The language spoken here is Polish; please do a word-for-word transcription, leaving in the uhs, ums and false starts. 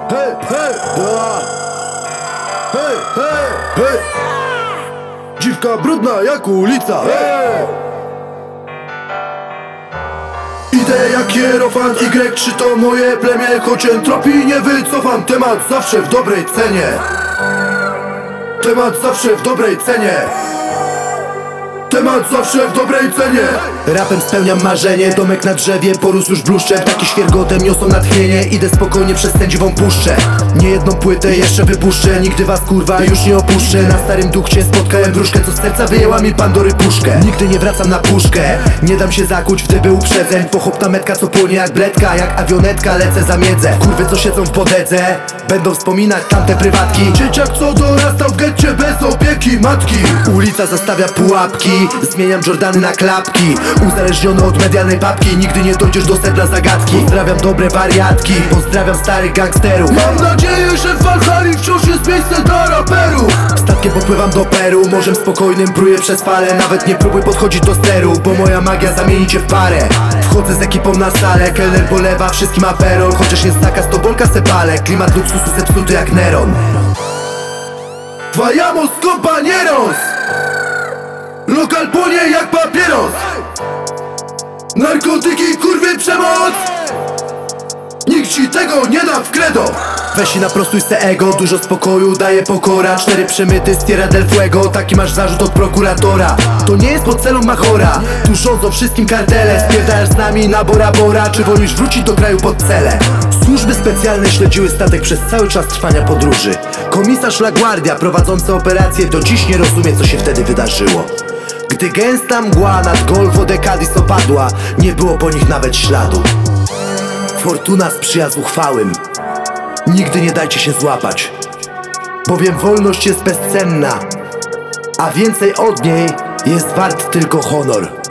Hej, hej, da. Hej, hej, hej. Dziwka brudna jak ulica, hej. Idę jak hierofant, Y trzy to moje plemię. Choć entropii nie wycofam, temat zawsze w dobrej cenie. Temat zawsze w dobrej cenie. Temat zawsze w dobrej cenie. Rapem spełniam marzenie, domek na drzewie porósł już bluszczem. Taki świergotem niosą natchnienie, idę spokojnie przez sędziwą puszczę. Nie jedną płytę jeszcze wypuszczę, nigdy was kurwa już nie opuszczę. Na starym dukcie spotkałem wróżkę, co z serca wyjęła mi Pandory puszkę. Nigdy nie wracam na puszkę, nie dam się zakuć w dyby uprzedzeń. Pochopna metka co płonie jak bledka, jak awionetka lecę za miedzę. Kurwy co siedzą w podedze, będą wspominać tamte prywatki. Dzieciak co dorastał w getcie bez opieki matki. Ulica zastawia pułapki, zmieniam Jordany na klapki. Uzależniony od medialnej papki, nigdy nie dojdziesz do sedna zagadki. Pozdrawiam dobre wariatki, pozdrawiam starych gangsterów. Mam nadzieję, że w Walhali wciąż jest miejsce dla raperów. Statkiem popływam do Peru, morzem spokojnym pruję przez fale. Nawet nie próbuj podchodzić do steru, bo moja magia zamieni cię w parę. Wchodzę z ekipą na salę, kelner polewa wszystkim aperol. Chociaż jest taka stobolka se palę, klimat luksusu zepsuty jak Neron. Vayamos compañeros, lokal płonie jak papieros. Narkotyki, kurwy, przemoc, nikt ci tego nie da w credo. Weź i naprostuj se ego, dużo spokoju daje pokora. Cztery przemyty z Tierra del Fuego, taki masz zarzut od prokuratora. To nie jest pod celą machora, tu rządzą wszystkim kartele. Spierdasz z nami na Bora Bora, czy wolisz wrócić do kraju pod cele? Służby specjalne śledziły statek przez cały czas trwania podróży. Komisarz LaGuardia prowadzący operację do dziś nie rozumie, co się wtedy wydarzyło. Gdy gęsta mgła nad Golfo de Cadiz opadła, nie było po nich nawet śladu. Fortuna sprzyja zuchwałym, nigdy nie dajcie się złapać, bowiem wolność jest bezcenna, a więcej od niej jest wart tylko honor.